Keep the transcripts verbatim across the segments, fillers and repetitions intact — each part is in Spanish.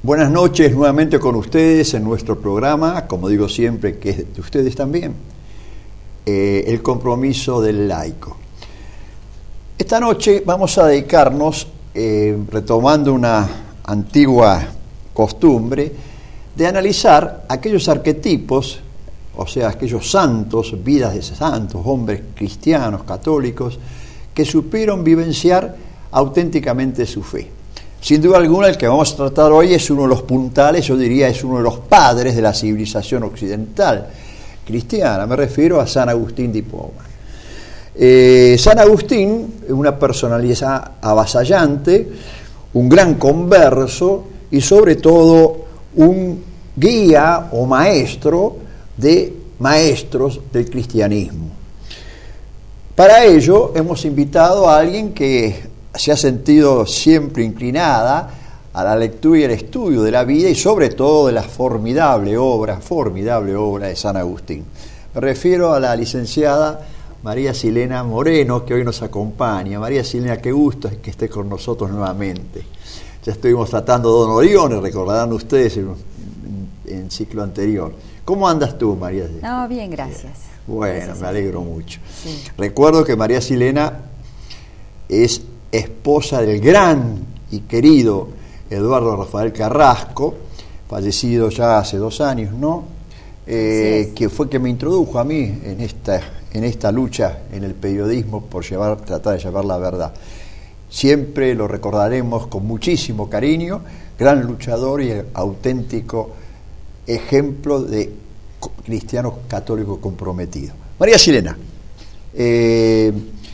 Buenas noches nuevamente con ustedes en nuestro programa, como digo siempre, que es de ustedes también, eh, el compromiso del laico. Esta noche vamos a dedicarnos, eh, retomando una antigua costumbre, de analizar aquellos arquetipos, o sea, aquellos santos, vidas de santos, hombres cristianos, católicos, que supieron vivenciar auténticamente su fe. Sin duda alguna, el que vamos a tratar hoy es uno de los puntales, yo diría es uno de los padres de la civilización occidental cristiana. Me refiero a San Agustín de Hipona. Eh, San Agustín es una personalidad avasallante, un gran converso y sobre todo un guía o maestro de maestros del cristianismo. Para ello hemos invitado a alguien que se ha sentido siempre inclinada a la lectura y el estudio de la vida y sobre todo de la formidable obra, formidable obra de San Agustín. Me refiero a la licenciada María Silena Moreno, que hoy nos acompaña. María Silena, qué gusto que esté con nosotros nuevamente. Ya estuvimos tratando Don Orione, recordarán ustedes en, en, en ciclo anterior. ¿Cómo andas tú, María Silena? No, bien, gracias. Bueno, gracias, me alegro mucho. Sí. Recuerdo que María Silena es esposa del gran y querido Eduardo Rafael Carrasco, fallecido ya hace dos años, ¿no? Eh, que fue que me introdujo a mí en esta, en esta lucha en el periodismo por llevar, tratar de llevar la verdad. Siempre lo recordaremos con muchísimo cariño, gran luchador y auténtico ejemplo de cristiano católico comprometido. María Silena, eh,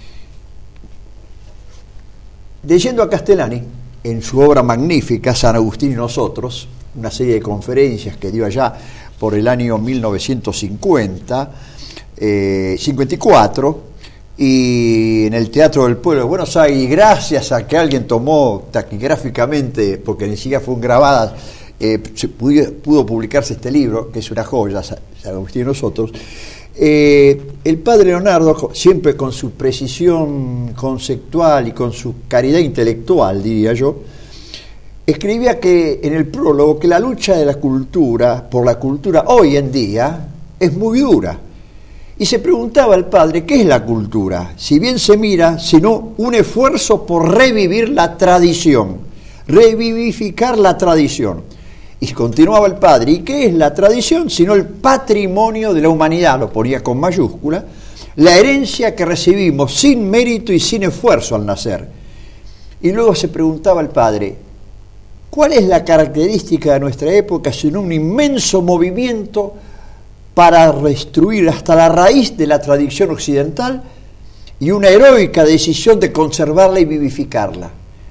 leyendo a Castellani, en su obra magnífica, San Agustín y nosotros, una serie de conferencias que dio allá por el año mil novecientos cincuenta, eh, cincuenta y cuatro, y en el Teatro del Pueblo de Buenos Aires, y gracias a que alguien tomó taquigráficamente, porque ni siquiera fueron grabadas, eh, se pudo, pudo publicarse este libro, que es una joya, San Agustín y nosotros. Eh, el padre Leonardo, siempre con su precisión conceptual y con su caridad intelectual, diría yo, escribía que en el prólogo que la lucha de la cultura por la cultura hoy en día es muy dura. Y se preguntaba al padre, ¿qué es la cultura? Si bien se mira, sino un esfuerzo por revivir la tradición, revivificar la tradición. Y continuaba el padre, ¿y qué es la tradición? Sino el patrimonio de la humanidad, lo ponía con mayúscula, la herencia que recibimos sin mérito y sin esfuerzo al nacer. Y luego se preguntaba el padre, ¿cuál es la característica de nuestra época sino un inmenso movimiento para destruir hasta la raíz de la tradición occidental y una heroica decisión de conservarla y vivificarla?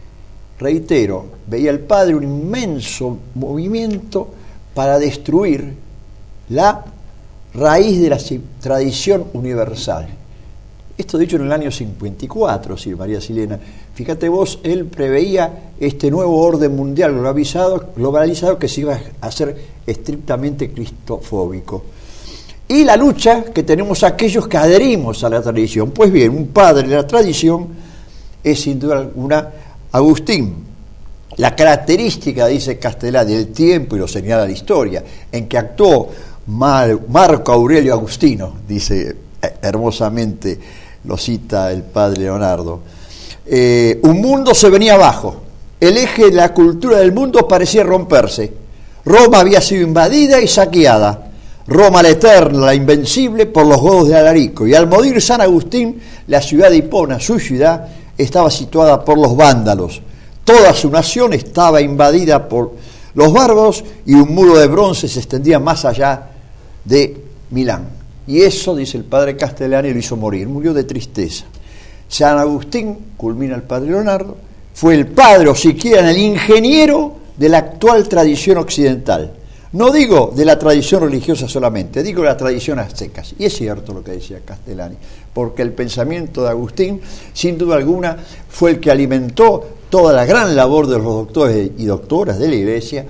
Reitero, veía el padre un inmenso movimiento para destruir la raíz de la tradición universal. Esto dicho en el año cincuenta y cuatro, sí, María Silena. Fíjate vos, él preveía este nuevo orden mundial globalizado, globalizado que se iba a hacer estrictamente cristofóbico. Y la lucha que tenemos aquellos que adherimos a la tradición. Pues bien, un padre de la tradición es sin duda alguna Agustín. La característica, dice Castellani, del tiempo, y lo señala la historia, en que actuó Mar- Marco Aurelio Agustino, dice hermosamente, lo cita el padre Leonardo. Eh, un mundo se venía abajo, el eje de la cultura del mundo parecía romperse. Roma había sido invadida y saqueada. Roma la eterna, la invencible, por los godos de Alarico. Y al morir San Agustín, la ciudad de Hipona, su ciudad, estaba situada por los vándalos. Toda su nación estaba invadida por los bárbaros y un muro de bronce se extendía más allá de Milán. Y eso, dice el padre Castellani, lo hizo morir, murió de tristeza. San Agustín, culmina el padre Leonardo, fue el padre, o siquiera el ingeniero de la actual tradición occidental. No digo de la tradición religiosa solamente, digo de la tradición azteca. Y es cierto lo que decía Castellani, porque el pensamiento de Agustín, sin duda alguna, fue el que alimentó toda la gran labor de los doctores y doctoras de la Iglesia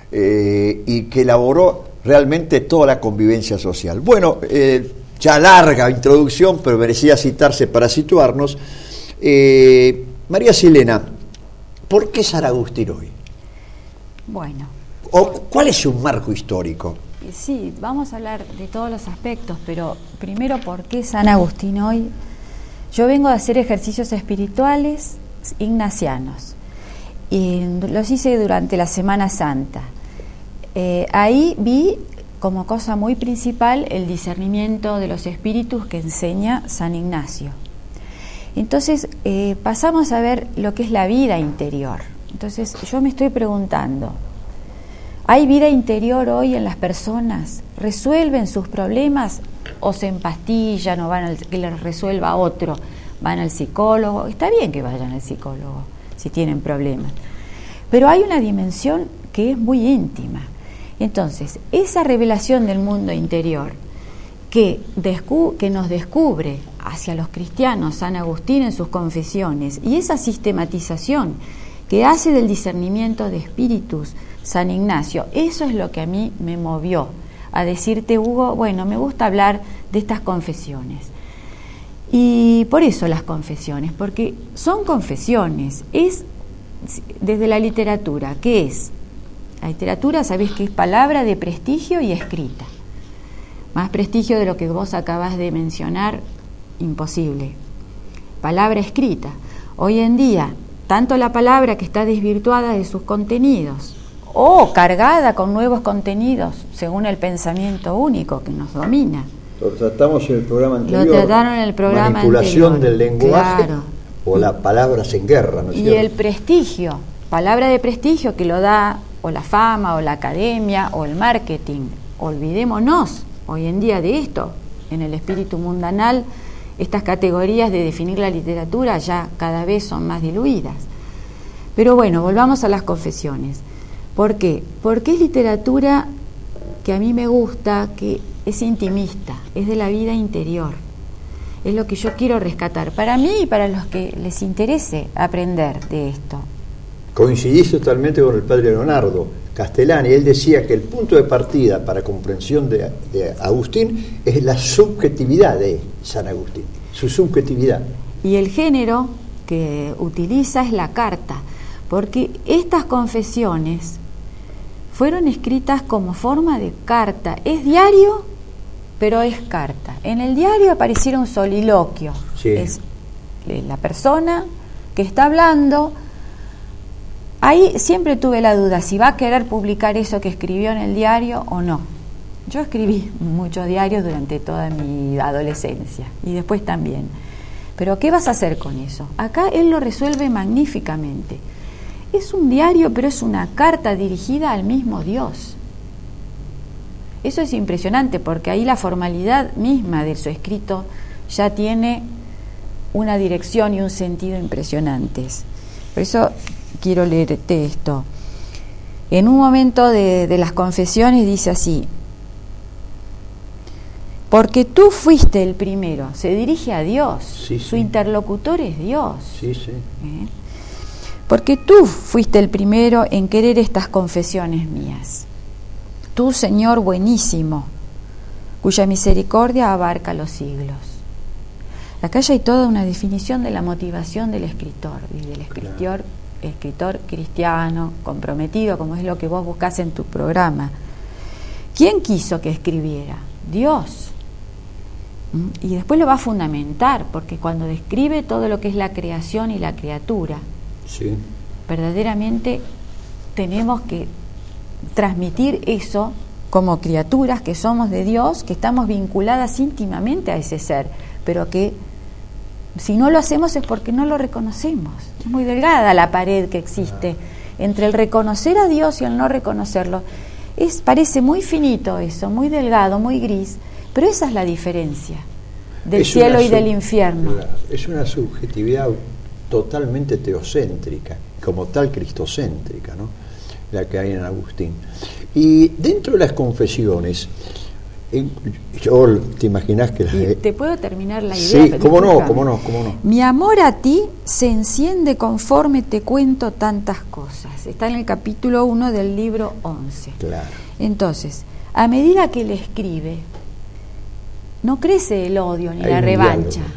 eh, y que elaboró realmente toda la convivencia social. Bueno, eh, ya larga introducción, pero merecía citarse para situarnos. Eh, María Silena, ¿por qué San Agustín hoy? Bueno, ¿O cuál es un marco histórico? Sí, vamos a hablar de todos los aspectos, pero primero, ¿por qué San Agustín hoy? Yo vengo a hacer ejercicios espirituales ignacianos y los hice durante la Semana Santa. Eh, ahí vi como cosa muy principal el discernimiento de los espíritus que enseña San Ignacio. Entonces eh, pasamos a ver lo que es la vida interior. Entonces yo me estoy preguntando, ¿hay vida interior hoy en las personas? ¿Resuelven sus problemas o se empastillan o van al, que les resuelva otro? ¿Van al psicólogo? Está bien que vayan al psicólogo si tienen problemas, pero hay una dimensión que es muy íntima. Entonces, esa revelación del mundo interior que, descu- que nos descubre hacia los cristianos San Agustín en sus confesiones, y esa sistematización que hace del discernimiento de espíritus San Ignacio, eso es lo que a mí me movió a decirte, Hugo, bueno, me gusta hablar de estas confesiones. Y por eso las confesiones, porque son confesiones, es desde la literatura, ¿qué es? La literatura, sabés que es palabra de prestigio y escrita. Más prestigio de lo que vos acabas de mencionar, imposible. Palabra escrita. Hoy en día, tanto la palabra que está desvirtuada de sus contenidos o cargada con nuevos contenidos según el pensamiento único que nos domina. Lo tratamos en el programa anterior. Lo trataron en el programa manipulación anterior. del lenguaje, claro. O la palabras en guerra, ¿no es y cierto? el prestigio, palabra de prestigio que lo da o la fama o la academia o el marketing. Olvidémonos hoy en día de esto. En el espíritu mundanal, estas categorías de definir la literatura ya cada vez son más diluidas. Pero bueno, volvamos a las confesiones. ¿Por qué? Porque es literatura que a mí me gusta, que es intimista, es de la vida interior. Es lo que yo quiero rescatar para mí y para los que les interese aprender de esto. Coincidís totalmente con el padre Leonardo Castellani. Él decía que el punto de partida para comprensión de, de Agustín es la subjetividad de San Agustín, su subjetividad. Y el género que utiliza es la carta, porque estas confesiones fueron escritas como forma de carta. Es diario, pero es carta. En el diario apareciera un soliloquio. Sí. Es la persona que está hablando. Ahí siempre tuve la duda si va a querer publicar eso que escribió en el diario o no. Yo escribí muchos diarios durante toda mi adolescencia y después también. Pero ¿qué vas a hacer con eso? Acá él lo resuelve magníficamente. Es un diario, pero es una carta dirigida al mismo Dios. Eso es impresionante porque ahí la formalidad misma de su escrito ya tiene una dirección y un sentido impresionantes. Por eso quiero leerte esto. En un momento de, de las confesiones dice así: porque tú fuiste el primero. Se dirige a Dios. Sí, Su sí. interlocutor es Dios. Sí, sí. ¿Eh? Porque tú fuiste el primero en querer estas confesiones mías. Tú, Señor buenísimo, cuya misericordia abarca los siglos. Acá ya hay toda una definición de la motivación del escritor y del escritor, escritor cristiano, comprometido, como es lo que vos buscás en tu programa. ¿Quién quiso que escribiera? Dios. ¿Mm? Y después lo va a fundamentar, porque cuando describe todo lo que es la creación y la criatura, Sí. verdaderamente tenemos que transmitir eso como criaturas que somos de Dios, que estamos vinculadas íntimamente a ese ser, pero que si no lo hacemos es porque no lo reconocemos. Es muy delgada la pared que existe entre el reconocer a Dios y el no reconocerlo. Es, parece muy finito eso, muy delgado, muy gris, pero esa es la diferencia del Es cielo una y del sub- infierno. Es una subjetividad totalmente teocéntrica, como tal cristocéntrica, ¿no? La que hay en Agustín. Y dentro de las confesiones, en, yo te imaginas que... Y la, te puedo terminar la idea. sí, pero cómo no, discúlpame. cómo no, cómo no. Mi amor a ti se enciende conforme te cuento tantas cosas. Está en el capítulo uno del libro once. Claro. Entonces, a medida que le escribe, no crece el odio ni Hay la un revancha. diálogo, claro.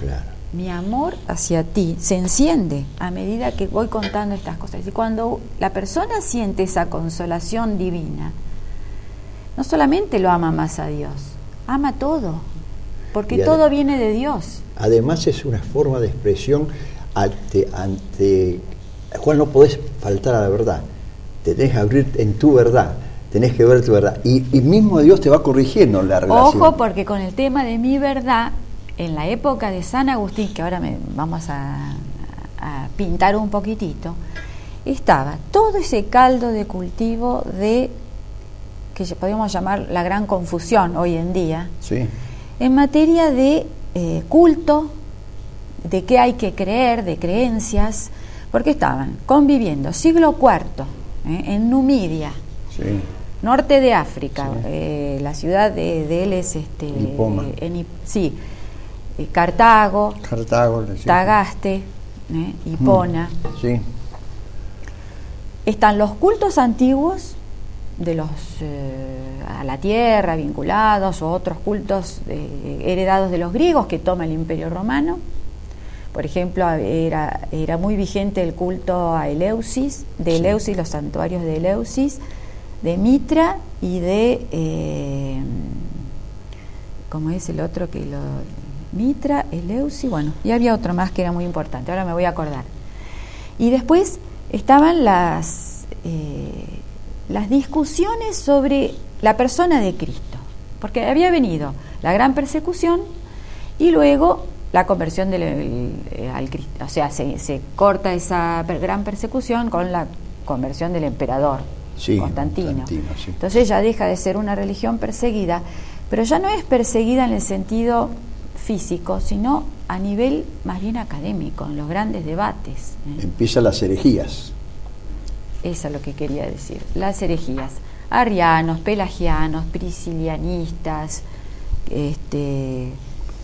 mi amor hacia ti se enciende a medida que voy contando estas cosas. Y cuando la persona siente esa consolación divina, no solamente lo ama más a Dios, ama todo, porque Y todo ade- viene de Dios. Además es una forma de expresión ante, ante la cual no podés faltar a la verdad. Te tenés que abrir en tu verdad, tenés que ver tu verdad. Y, y mismo Dios te va corrigiendo en la relación. Ojo, porque con el tema de mi verdad, en la época de San Agustín, que ahora me, vamos a, a pintar un poquitito, estaba todo ese caldo de cultivo de, que podríamos llamar la gran confusión hoy en día, Sí. en materia de eh, culto, de qué hay que creer, de creencias, porque estaban conviviendo siglo cuarto eh, en Numidia, Sí. norte de África, Sí. eh, la ciudad de, de él es este, Hipoma. eh, en, Hip- sí, eh, Cartago, Cartago, sí. Tagaste, eh, Hipona. Sí. Están los cultos antiguos de los eh, a la tierra vinculados, o otros cultos eh, heredados de los griegos que toma el Imperio Romano. Por ejemplo, era, era muy vigente el culto a Eleusis, de Eleusis, los santuarios de Eleusis, de Mitra y de, eh, ¿cómo es el otro que lo...? Mitra, Eleusis, bueno, y había otro más que era muy importante, ahora me voy a acordar. Y después estaban las, eh, las discusiones sobre la persona de Cristo, porque había venido la gran persecución y luego la conversión del el, el, al Cristo, o sea, se, se corta esa per, gran persecución con la conversión del emperador, Sí, Constantino. Constantino, sí. Entonces ya deja de ser una religión perseguida, pero ya no es perseguida en el sentido físico, sino a nivel más bien académico, en los grandes debates. ¿eh? Empiezan las herejías. Eso es lo que quería decir. Las herejías. Arrianos, pelagianos, priscilianistas, este,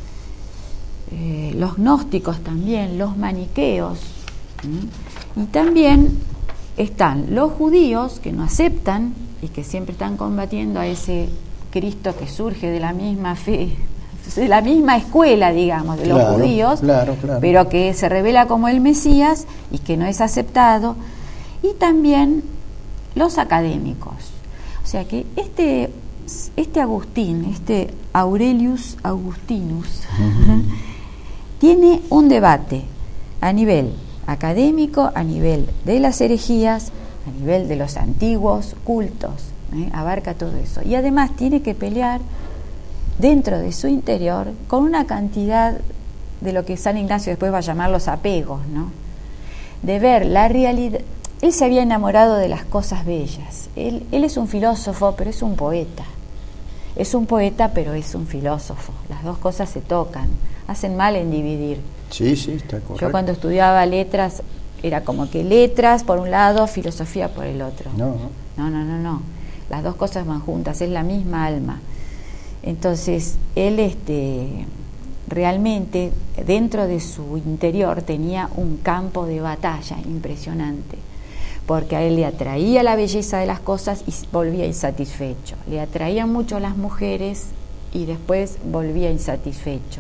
eh, los gnósticos también, los maniqueos. ¿m? Y también están los judíos que no aceptan y que siempre están combatiendo a ese Cristo que surge de la misma fe, de la misma escuela, digamos, de los Claro, judíos, claro, claro. pero que se revela como el Mesías y que no es aceptado. Y también los académicos. O sea que este, este Agustín, este Aurelius Augustinus, uh-huh. tiene un debate a nivel académico, a nivel de las herejías, a nivel de los antiguos cultos, ¿eh? abarca todo eso. Y además tiene que pelear dentro de su interior con una cantidad de lo que San Ignacio después va a llamar los apegos, ¿no? De ver la realidad. Él se había enamorado de las cosas bellas. Él, él es un filósofo, pero es un poeta. Es un poeta, pero es un filósofo. Las dos cosas se tocan. Hacen mal en dividir. Sí, sí, está correcto. Yo cuando estudiaba letras, era como que letras por un lado, filosofía por el otro. No, no, no, no, no. Las dos cosas van juntas, es la misma alma. Entonces, él este, realmente dentro de su interior tenía un campo de batalla impresionante, porque a él le atraía la belleza de las cosas y volvía insatisfecho. Le atraían mucho las mujeres y después volvía insatisfecho.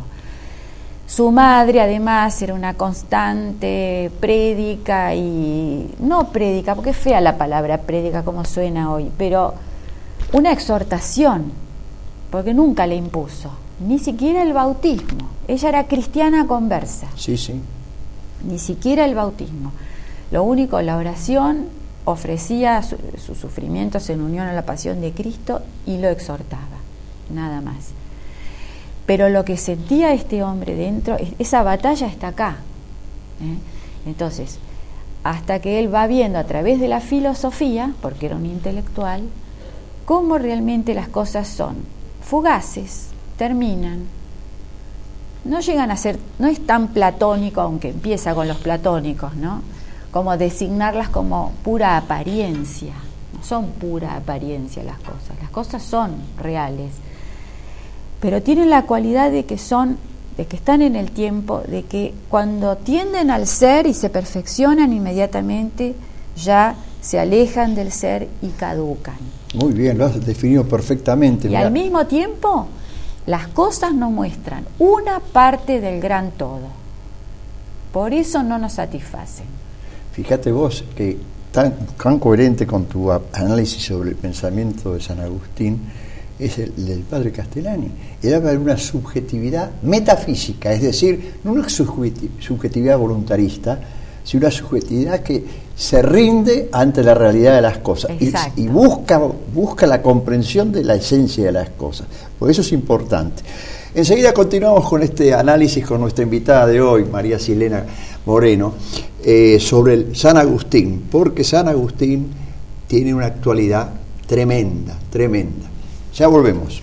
Su madre además era una constante prédica, y no prédica, porque es fea la palabra prédica como suena hoy, pero una exhortación, porque nunca le impuso, ni siquiera el bautismo. Ella era cristiana conversa. Sí, sí. Ni siquiera el bautismo. Lo único, la oración, ofrecía su, sus sufrimientos en unión a la pasión de Cristo y lo exhortaba, nada más. Pero lo que sentía este hombre dentro, esa batalla está acá. ¿eh? Entonces, hasta que él va viendo a través de la filosofía, porque era un intelectual, cómo realmente las cosas son fugaces, terminan, no llegan a ser, no es tan platónico, aunque empieza con los platónicos, ¿no? Como designarlas como pura apariencia. No son pura apariencia las cosas, las cosas son reales, pero tienen la cualidad de que son, de que están en el tiempo, de que cuando tienden al ser y se perfeccionan inmediatamente, ya se alejan del ser y caducan. Muy bien, lo has definido perfectamente. Y mirá. al mismo tiempo, las cosas no muestran una parte del gran todo. por eso no nos satisfacen. Fíjate vos que tan, tan coherente con tu análisis sobre el pensamiento de San Agustín es el del padre Castellani. Él habla de una subjetividad metafísica, es decir, no una subjetividad voluntarista, sino una subjetividad que se rinde ante la realidad de las cosas y, y busca, busca la comprensión de la esencia de las cosas. Por eso es importante. Enseguida continuamos con este análisis con nuestra invitada de hoy, María Silena Moreno, eh, sobre el San Agustín, porque San Agustín tiene una actualidad tremenda, tremenda. Ya volvemos.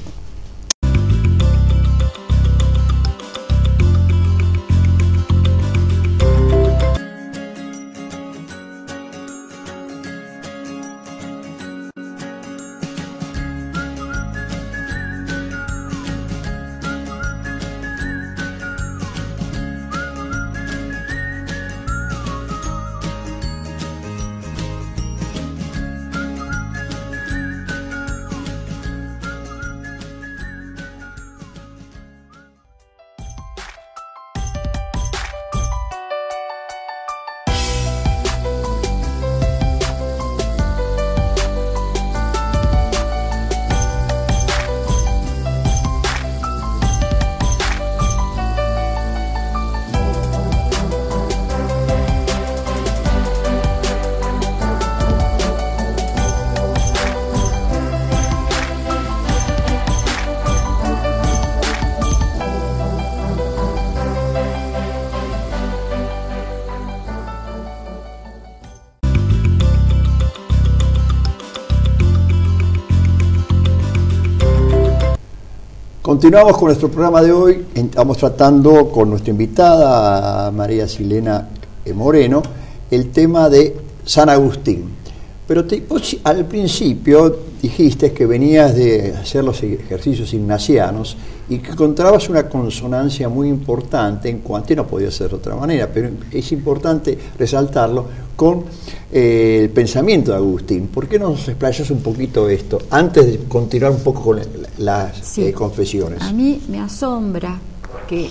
Continuamos con nuestro programa de hoy. Estamos tratando con nuestra invitada María Silena Moreno el tema de San Agustín. Pero te, vos al principio dijiste que venías de hacer los ejercicios ignacianos y que encontrabas una consonancia muy importante en cuanto, y no podía ser de otra manera, pero es importante resaltarlo, con eh, el pensamiento de Agustín. ¿Por qué no nos explayas un poquito esto, antes de continuar un poco con las sí. eh, confesiones? A mí me asombra que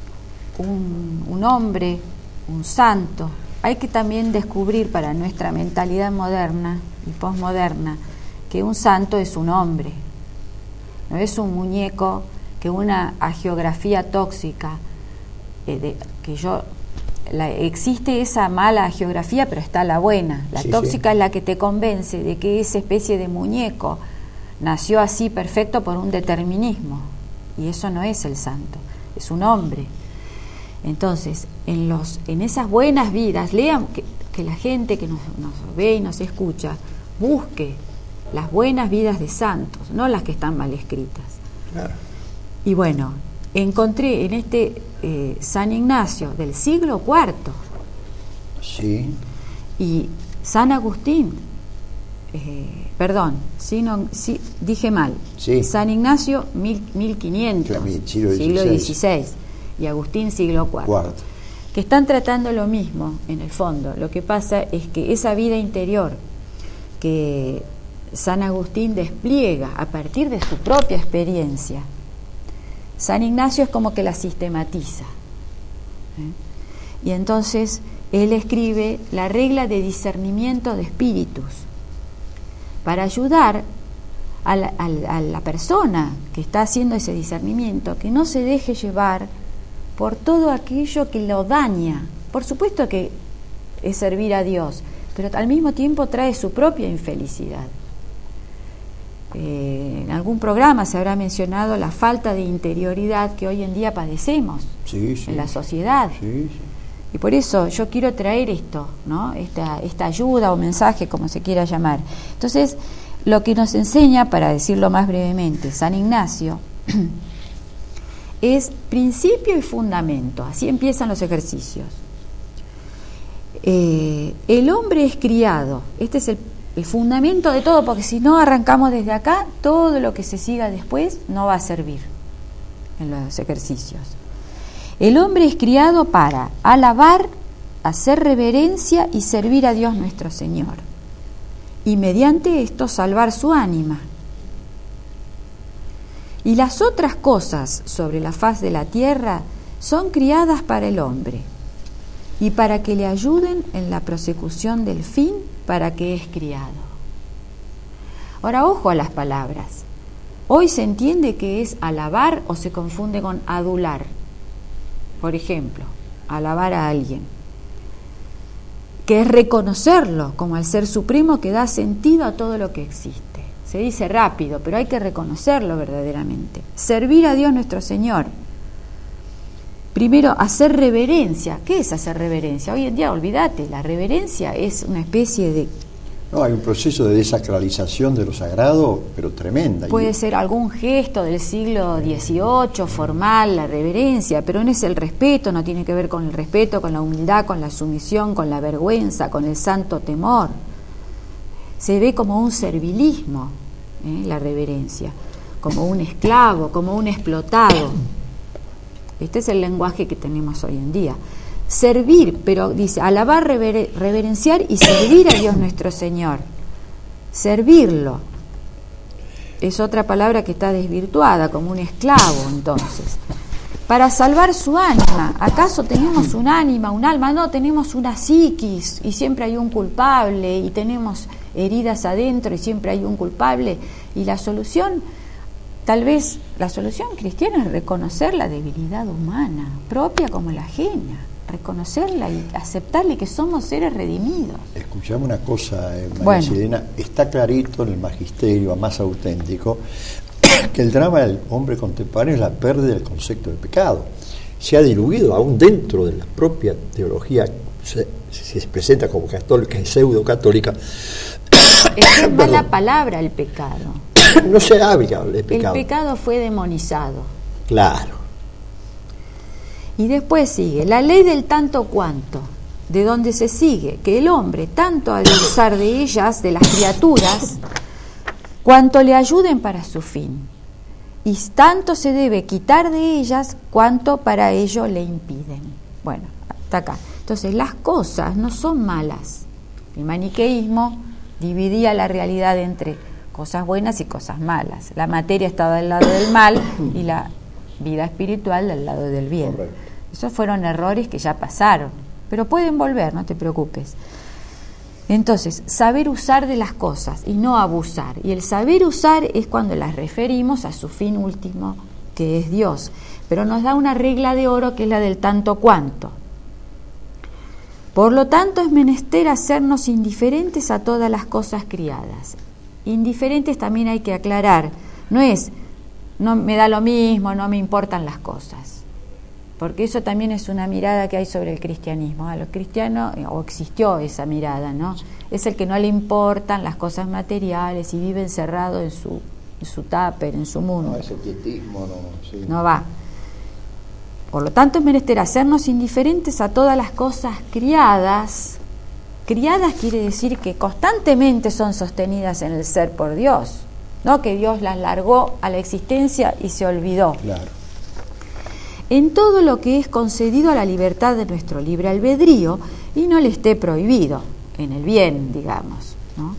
un, un hombre, un santo, hay que también descubrir para nuestra mentalidad moderna y posmoderna que un santo es un hombre, no es un muñeco que una hagiografía tóxica, eh, de, que yo, la, existe esa mala hagiografía, pero está la buena. La sí, tóxica sí. es la que te convence de que esa especie de muñeco nació así perfecto por un determinismo, y eso no es el santo, es un hombre. Entonces, en los en esas buenas vidas, lean, que, que la gente que nos, nos ve y nos escucha, busque las buenas vidas de santos, no las que están mal escritas. Claro. Y bueno, encontré en este eh, San Ignacio del siglo cuarto, sí. y San Agustín, eh, perdón, si no, si, dije mal, sí. San Ignacio mil, mil quinientos, siglo, siglo dieciséis, y Agustín siglo cuarto, cuarto, que están tratando lo mismo en el fondo. Lo que pasa es que esa vida interior que San Agustín despliega a partir de su propia experiencia, San Ignacio es como que la sistematiza, ¿eh? Y entonces él escribe la regla de discernimiento de espíritus para ayudar a la, a, la, a la persona que está haciendo ese discernimiento, que no se deje llevar por todo aquello que lo daña. Por supuesto que es servir a Dios, pero al mismo tiempo trae su propia infelicidad. Eh, en algún programa se habrá mencionado la falta de interioridad que hoy en día padecemos sí, sí, en la sociedad. Sí, sí. Y por eso yo quiero traer esto, ¿no? Esta, esta ayuda o mensaje, como se quiera llamar. Entonces, lo que nos enseña, para decirlo más brevemente, San Ignacio, es principio y fundamento. Así empiezan los ejercicios. Eh, el hombre es criado. Este es el, el fundamento de todo, porque si no arrancamos desde acá, todo lo que se siga después no va a servir en los ejercicios. El hombre es criado para alabar, hacer reverencia y servir a Dios nuestro Señor, y mediante esto salvar su ánima. Y las otras cosas sobre la faz de la tierra son criadas para el hombre, y para que le ayuden en la prosecución del fin para que es criado. Ahora, ojo a las palabras. Hoy se entiende que es alabar o se confunde con adular. Por ejemplo, alabar a alguien, que es reconocerlo como el ser supremo que da sentido a todo lo que existe. Se dice rápido, pero hay que reconocerlo verdaderamente. Servir a Dios nuestro Señor. Primero, hacer reverencia. ¿Qué es hacer reverencia? Hoy en día, olvídate, la reverencia es una especie de... No, hay un proceso de desacralización de lo sagrado, pero tremenda. Puede ser algún gesto del siglo dieciocho, formal, la reverencia, pero no es el respeto, no tiene que ver con el respeto, con la humildad, con la sumisión, con la vergüenza, con el santo temor. Se ve como un servilismo, ¿eh? La reverencia, como un esclavo, como un explotado. Este es el lenguaje que tenemos hoy en día. Servir, pero dice, alabar, rever, reverenciar y servir a Dios nuestro Señor. Servirlo. Es otra palabra que está desvirtuada, como un esclavo, entonces. Para salvar su ánima. ¿Acaso tenemos un ánima, un alma? No, tenemos una psiquis y siempre hay un culpable y tenemos heridas adentro y siempre hay un culpable. Y la solución, tal vez, la solución cristiana es reconocer la debilidad humana, propia como la ajena. Reconocerla y aceptarle que somos seres redimidos. Escuchame una cosa, eh, María bueno. Silena, está clarito en el magisterio más auténtico que el drama del hombre contemporáneo es la pérdida del concepto del pecado. Se ha diluido aún dentro de la propia teología, se, se presenta como católica y pseudo católica. Es que es mala palabra el pecado. No se habla de pecado. El pecado fue demonizado. Claro. Y después sigue la ley del tanto cuanto, de donde se sigue que el hombre tanto ha de usar de ellas, de las criaturas, cuanto le ayuden para su fin, y tanto se debe quitar de ellas cuanto para ello le impiden. Bueno, hasta acá. Entonces, las cosas no son malas. El maniqueísmo dividía la realidad entre cosas buenas y cosas malas. La materia estaba del lado del mal y la vida espiritual del lado del bien. Correcto. Esos fueron errores que ya pasaron, pero pueden volver, no te preocupes. Entonces, saber usar de las cosas y no abusar. Y el saber usar es cuando las referimos a su fin último, que es Dios. Pero nos da una regla de oro que es la del tanto cuanto. Por lo tanto, es menester hacernos indiferentes a todas las cosas criadas. Indiferentes también hay que aclarar. No es, no me da lo mismo, no me importan las cosas. Porque eso también es una mirada que hay sobre el cristianismo. A los cristianos, o existió esa mirada, ¿no? Es el que no le importan las cosas materiales y vive encerrado en su, en su tupper, en su mundo. No, ese quietismo no, sí. No va. Por lo tanto, es menester hacernos indiferentes a todas las cosas criadas. Criadas quiere decir que constantemente son sostenidas en el ser por Dios, no que Dios las largó a la existencia y se olvidó. Claro. En todo lo que es concedido a la libertad de nuestro libre albedrío y no le esté prohibido, en el bien, digamos, ¿no?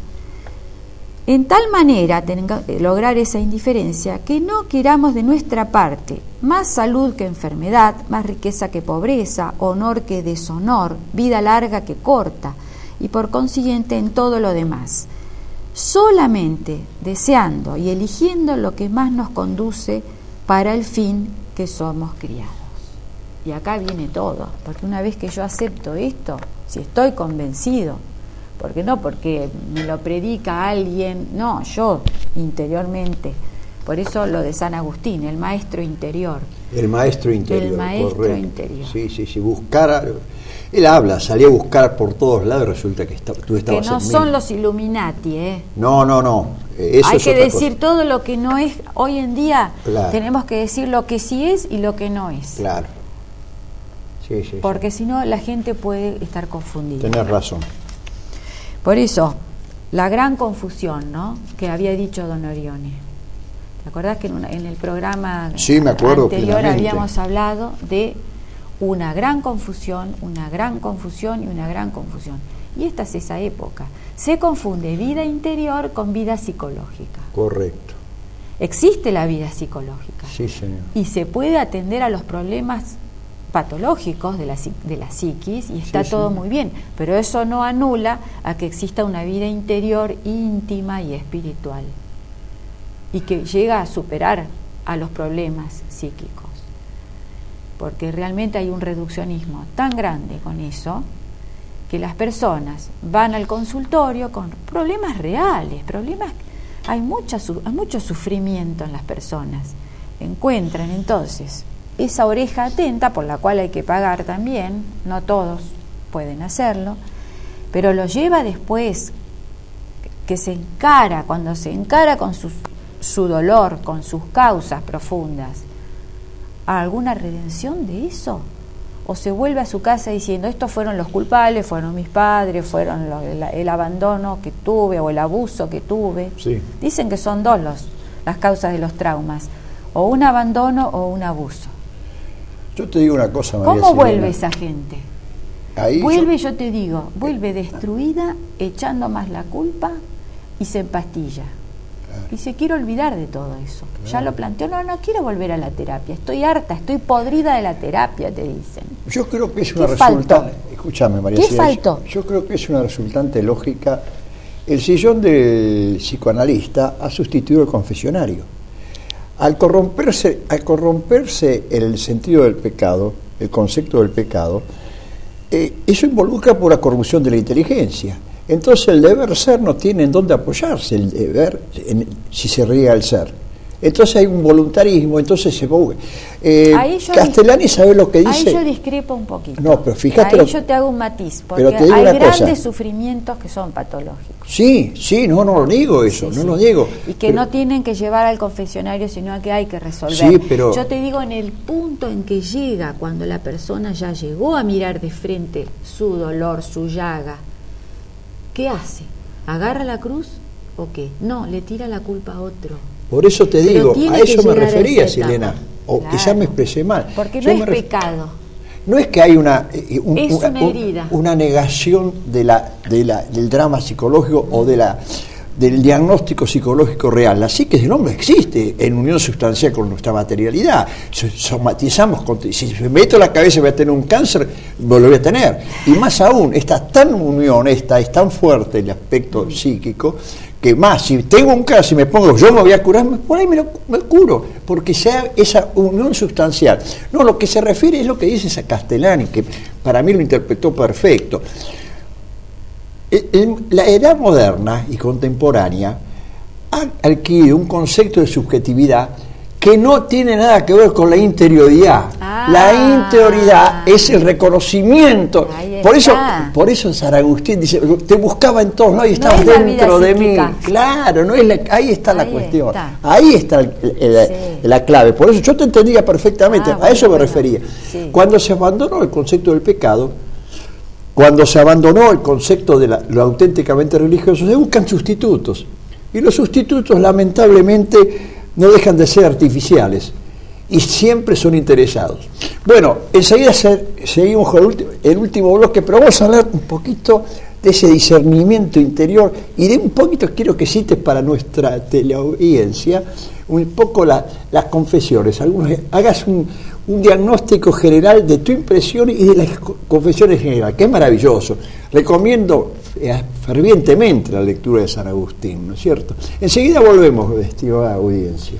En tal manera tenga, lograr esa indiferencia que no queramos de nuestra parte más salud que enfermedad, más riqueza que pobreza, honor que deshonor, vida larga que corta, y por consiguiente en todo lo demás, solamente deseando y eligiendo lo que más nos conduce para el fin que somos criados. Y acá viene todo, porque una vez que yo acepto esto, si estoy convencido, porque no porque me lo predica alguien, no, yo interiormente. Por eso lo de San Agustín, el maestro interior. El maestro interior. El maestro correcto. interior. Sí, sí, sí, buscar. Él habla, salía a buscar por todos lados y resulta que está, tú estabas que no en mí. son los Illuminati, ¿eh? No, no, no. Eso Hay es que otra decir cosa. todo lo que no es. Hoy en día Claro. tenemos que decir lo que sí es y lo que no es. Claro. Sí, sí. Porque si no, la gente puede estar confundida. Tenés razón. Por eso, la gran confusión, ¿no?, que había dicho don Orione. ¿Te acordás que en, una, en el programa sí, me acuerdo anterior plenamente. habíamos hablado de una gran confusión, una gran confusión y una gran confusión? Y esta es esa época. Se confunde vida interior con vida psicológica. Correcto. Existe la vida psicológica. Sí, señor. Y se puede atender a los problemas patológicos de la, de la psiquis y está sí, todo sí. muy bien, pero eso no anula a que exista una vida interior íntima y espiritual y que llega a superar a los problemas psíquicos, porque realmente hay un reduccionismo tan grande con eso que las personas van al consultorio con problemas reales, problemas, hay, mucha, hay mucho sufrimiento en las personas, encuentran entonces esa oreja atenta por la cual hay que pagar también, no todos pueden hacerlo, pero lo lleva después, que se encara, cuando se encara con su, su dolor, con sus causas profundas, ¿a alguna redención de eso? ¿O se vuelve a su casa diciendo, estos fueron los culpables, fueron mis padres, fueron los, el, el abandono que tuve o el abuso que tuve? Sí. Dicen que son dos los, las causas de los traumas, o un abandono o un abuso. Yo te digo una cosa, María ¿Cómo Silvana. vuelve esa gente? Ahí Vuelve, yo... yo te digo, vuelve destruida, echando más la culpa y se empastilla. Claro. Y se quiere olvidar de todo eso. Claro. Ya lo planteó, no, no quiero volver a la terapia, estoy harta, estoy podrida de la terapia, te dicen. Yo creo que es una ¿Qué resultante, faltó? escúchame María ¿Qué Silvana, faltó? Yo creo que es una resultante lógica. El sillón del psicoanalista ha sustituido el confesionario. Al corromperse, al corromperse el sentido del pecado, el concepto del pecado, eh, eso involucra por la corrupción de la inteligencia. Entonces el deber ser no tiene en dónde apoyarse, el deber, en, si se riega el ser. Entonces hay un voluntarismo, entonces se... Eh, Castellani, ¿sabe lo que dice? Ahí yo discrepo un poquito. No, pero fíjate... Ahí lo, yo te hago un matiz, porque pero te digo hay una grandes cosa. sufrimientos que son patológicos. Sí, sí, no, no lo niego eso, Sí, no sí. lo niego. Y que pero, no tienen que llevar al confesionario, sino que hay que resolver. Sí, pero, yo te digo, en el punto en que llega, cuando la persona ya llegó a mirar de frente su dolor, su llaga, ¿qué hace? ¿Agarra la cruz o qué? No, le tira la culpa a otro. Por eso te Pero digo, a eso me refería, Silena, o claro. quizás me expresé mal. Porque Yo no es me ref... pecado. No es que hay una, un, es una, una, herida. Un, una negación de la, de la, del drama psicológico o de la, del diagnóstico psicológico real. La psique del hombre existe en unión sustancial con nuestra materialidad. Somatizamos, con, si me meto la cabeza y voy a tener un cáncer, lo voy a tener. Y más aún, está tan unión, esta, es tan fuerte el aspecto psíquico, que más, si tengo un caso y me pongo, yo me voy a curar, por ahí me, lo, me curo, porque sea esa unión sustancial. No, lo que se refiere es lo que dice esa Castellani, que para mí lo interpretó perfecto. El, el, la edad moderna y contemporánea ha adquirido un concepto de subjetividad que no tiene nada que ver con la interioridad. Ah, la interioridad es el reconocimiento. Por eso, por eso San Agustín dice, te buscaba en todos lados y estabas no dentro de mí. Claro, no es la, ahí está ahí la cuestión. Está. Ahí está el, el, sí. la clave. Por eso yo te entendía perfectamente, ah, a bueno, eso me bueno. refería. Sí. Cuando se abandonó el concepto del pecado, cuando se abandonó el concepto de la, lo auténticamente religioso, se buscan sustitutos. Y los sustitutos, lamentablemente, no dejan de ser artificiales y siempre son interesados. Bueno, enseguida se, seguimos con el último, el último bloque, pero vamos a hablar un poquito de ese discernimiento interior y de un poquito quiero que cites para nuestra teleaudiencia un poco la, las confesiones, algunos, hagas un, un diagnóstico general de tu impresión y de las confesiones en general, que es maravilloso. Recomiendo fervientemente la lectura de San Agustín, ¿no es cierto? Enseguida volvemos, estimada audiencia.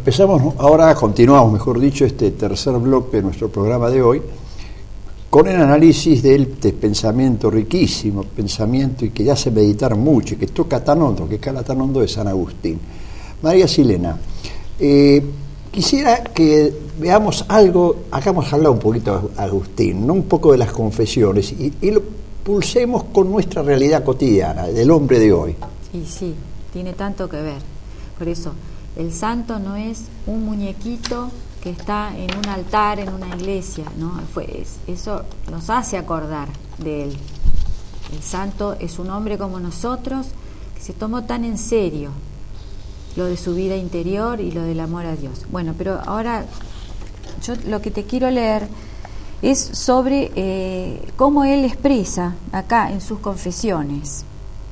Empezamos ahora, continuamos, mejor dicho, este tercer bloque de nuestro programa de hoy, con el análisis del, del pensamiento riquísimo, pensamiento y que hace meditar mucho, y que toca tan hondo, que cala tan hondo de San Agustín. María Silena, eh, quisiera que veamos algo, hagamos hablar un poquito a Agustín, ¿no? Un poco de las confesiones, y, y lo pulsemos con nuestra realidad cotidiana, del hombre de hoy. Y sí, tiene tanto que ver. Por eso, el santo no es un muñequito que está en un altar, en una iglesia, ¿no? Fue, es, eso nos hace acordar de él. El santo es un hombre como nosotros, que se tomó tan en serio lo de su vida interior y lo del amor a Dios. Bueno, pero ahora yo lo que te quiero leer es sobre eh, cómo él expresa acá en sus confesiones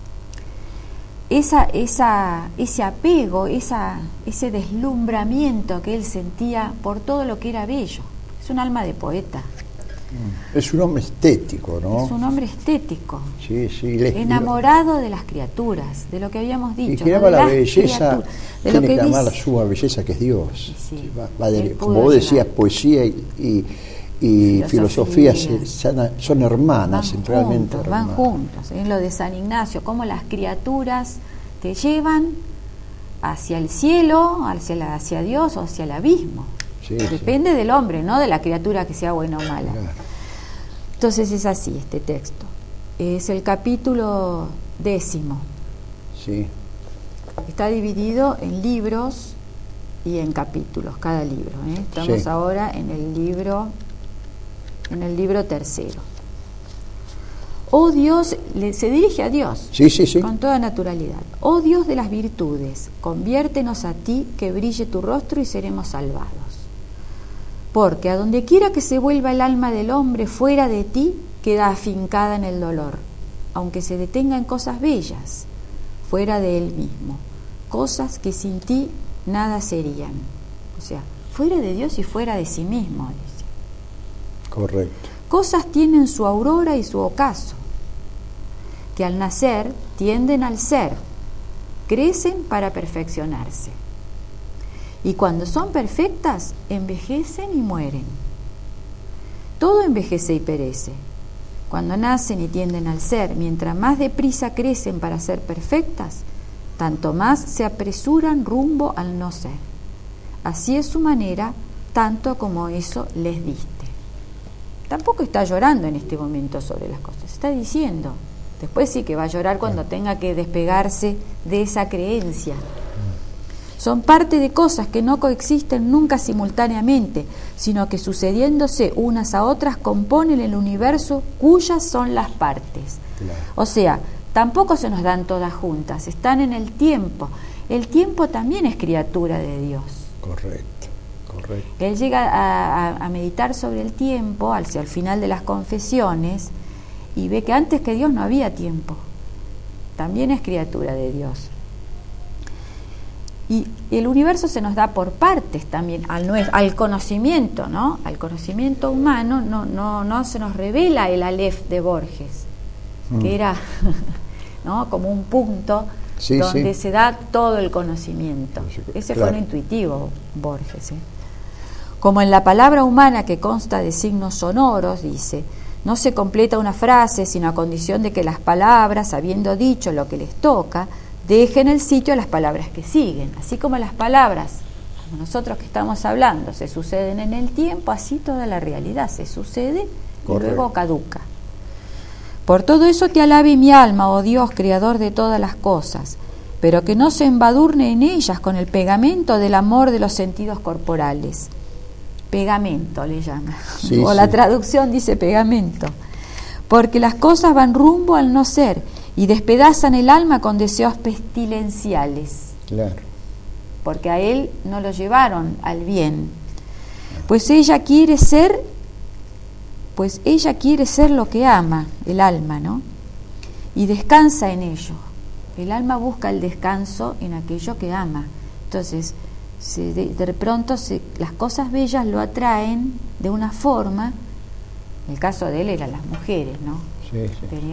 esa, esa, ese apego, esa, ese deslumbramiento que él sentía por todo lo que era bello. Es un alma de poeta. Es un hombre estético, ¿no? Es un hombre estético. Sí, sí. Le, enamorado de las criaturas, de lo que habíamos dicho. Y que ama ¿no? la belleza, de tiene lo que, que amar la dice, suma belleza que es Dios. Sí, va, va de, como vos decías, poesía y, y, y filosofía, filosofía se, son hermanas, van realmente juntos, hermanas. Van juntos. En lo de San Ignacio, cómo las criaturas te llevan hacia el cielo, hacia, la, hacia Dios o hacia el abismo. Sí, depende sí. del hombre, no de la criatura que sea buena o mala. Claro. Entonces es así este texto. Es el capítulo décimo. Sí. Está dividido en libros y en capítulos, cada libro. ¿eh? Estamos sí. ahora en el libro, en el libro tercero. Oh Dios, le, se dirige a Dios sí, sí, sí. con toda naturalidad. Oh Dios de las virtudes, conviértenos a ti, que brille tu rostro y seremos salvados. Porque a donde quiera que se vuelva el alma del hombre fuera de ti, queda afincada en el dolor, aunque se detenga en cosas bellas, fuera de él mismo, cosas que sin ti nada serían. O sea, fuera de Dios y fuera de sí mismo, dice. Correcto. Cosas tienen su aurora y su ocaso, que al nacer tienden al ser, crecen para perfeccionarse. Y cuando son perfectas, envejecen y mueren. Todo envejece y perece. Cuando nacen y tienden al ser, mientras más deprisa crecen para ser perfectas, tanto más se apresuran rumbo al no ser. Así es su manera, tanto como eso les diste. Tampoco está llorando en este momento sobre las cosas, está diciendo. Después sí que va a llorar cuando tenga que despegarse de esa creencia. Son parte de cosas que no coexisten nunca simultáneamente, sino que sucediéndose unas a otras componen el universo cuyas son las partes. Claro. O sea, tampoco se nos dan todas juntas, están en el tiempo. El tiempo también es criatura de Dios. Correcto, correcto. Él llega a, a, a meditar sobre el tiempo hacia el final de las confesiones y ve que antes que Dios no había tiempo. También es criatura de Dios. Y el universo se nos da por partes también, al, al conocimiento, ¿no? Al conocimiento humano no, no, no se nos revela el Aleph de Borges, mm. que era ¿no? como un punto sí, donde sí. se da todo el conocimiento. Ese claro. fue un intuitivo Borges. ¿eh? Como en la palabra humana que consta de signos sonoros, dice, no se completa una frase sino a condición de que las palabras, habiendo dicho lo que les toca, dejen el sitio a las palabras que siguen. Así como las palabras, como nosotros que estamos hablando, se suceden en el tiempo, así toda la realidad se sucede Correcto. Y luego caduca. Por todo eso te alabe mi alma, oh Dios, creador de todas las cosas, pero que no se embadurne en ellas con el pegamento del amor de los sentidos corporales. Pegamento le llama, sí, o sí. la traducción dice pegamento, porque las cosas van rumbo al no ser y despedazan el alma con deseos pestilenciales. Claro. Porque a él no lo llevaron al bien. Pues ella quiere ser, pues ella quiere ser lo que ama, el alma, ¿no? Y descansa en ello. El alma busca el descanso en aquello que ama. Entonces, se, de, de pronto se, las cosas bellas lo atraen de una forma. El caso de él eran las mujeres, ¿no? Sí, sí. Tenía